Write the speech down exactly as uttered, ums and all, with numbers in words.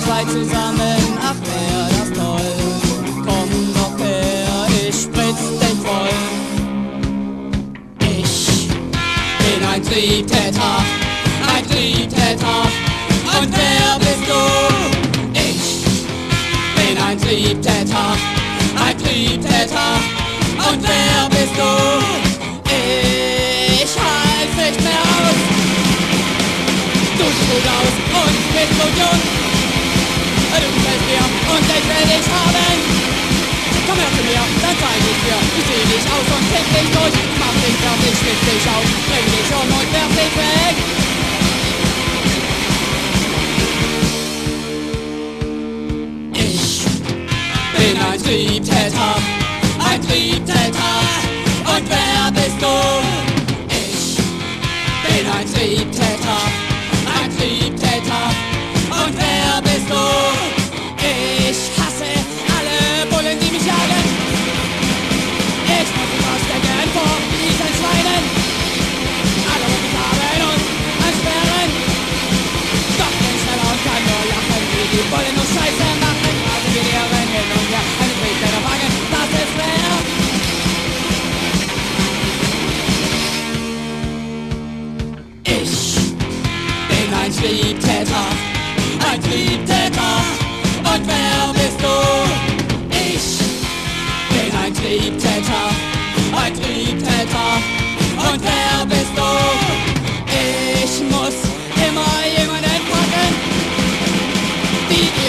zwei zusammen, ach wär das toll. Komm doch her, ich spritz dich voll. Ich bin ein Triebtäter, ein Triebtäter. Und wer bist du? Ich bin ein Triebtäter, ein Triebtäter. Und wer bist du? Ich halt nicht mehr aus. Du siehst gut aus und bist so jung. Du gefällst mir und ich will dich haben. Komm her zu mir, dann zeig ich dir. Ich zieh dich aus und fick dich durch. Mach dich fertig, schlick dich auf, bring dich um und werf dich weg. Ich bin ein Triebtäter, ein Triebtäter. Und wer bist du? Ich bin ein Triebtäter, ein Triebtäter. Und wer bist du? Ich hasse alle Bullen, die mich jagen. Ich muss mich verstecken vor diesen Schweinen. Alle um mich haben und ansperren. Doch bin schneller und kann nur lachen, wie die Bullen nur Scheiße machen. Also wir lehren hin und her, einen Triebtäter fangen, das ist schwer. Ich bin ein Triebtäter, ein Triebtäter. Und wer bist du? Ich bin ein Triebtäter, ein Triebtäter. Und wer bist du? Ich muss immer jemanden packen. Die